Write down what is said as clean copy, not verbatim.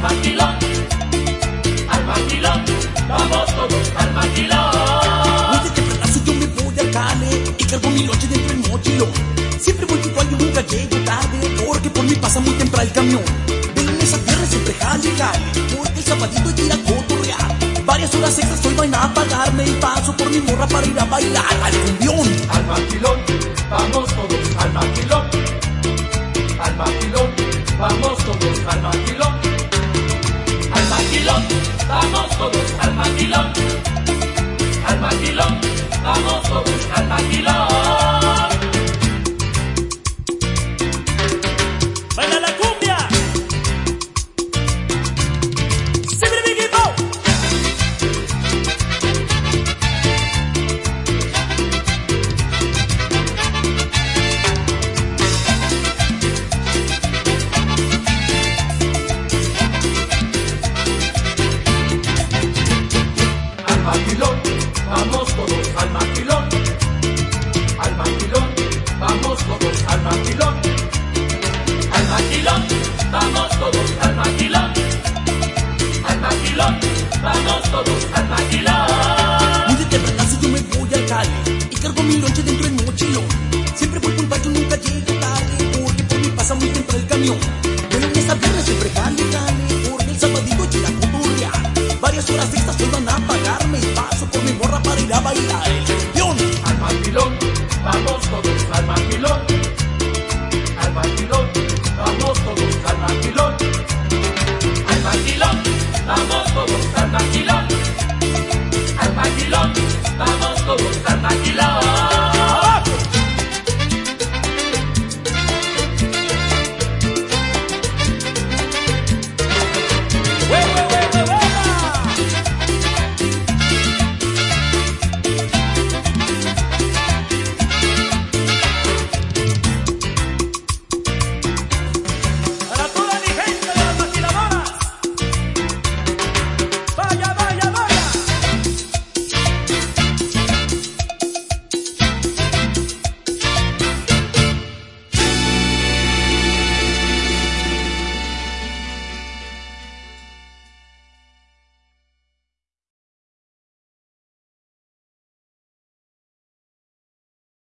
maquilón, vamos todos al maquilón. Muy de tempranazo yo me voy al jale y cargo mi lonche dentro del mochilón. Siempre voy igual, yo nunca llego tarde, porque por mí pasa muy temprano el camión. De lunes a viernes siempre jale y jale, porque el sabadito hay que ir a cotorrear. Varias horas extras hoy van a pagarme y paso por mi morra para ir a bailar al cumbión. Al maquilón, vamos todos al maquilón, vamos todos al maquilón, vamos todos al maquilón, vamos todos al maquilón. ¡Baila la cumbia! Vamos todos al maquilón, vamos todos al maquilón, vamos todos al maquilón, vamos todos al maquilón. Muy de tempranazo yo me voy al jale y cargo mi lonche dentro del mochilón. Siempre voy puntual, yo nunca llego tarde, porque por mí pasa muy temprano el camión. De lunes a viernes siempre jale, porque el sabadito llega a cotorrear. Varias horas extras hoy van a pagarme y paso por mi morra para ir a bailar.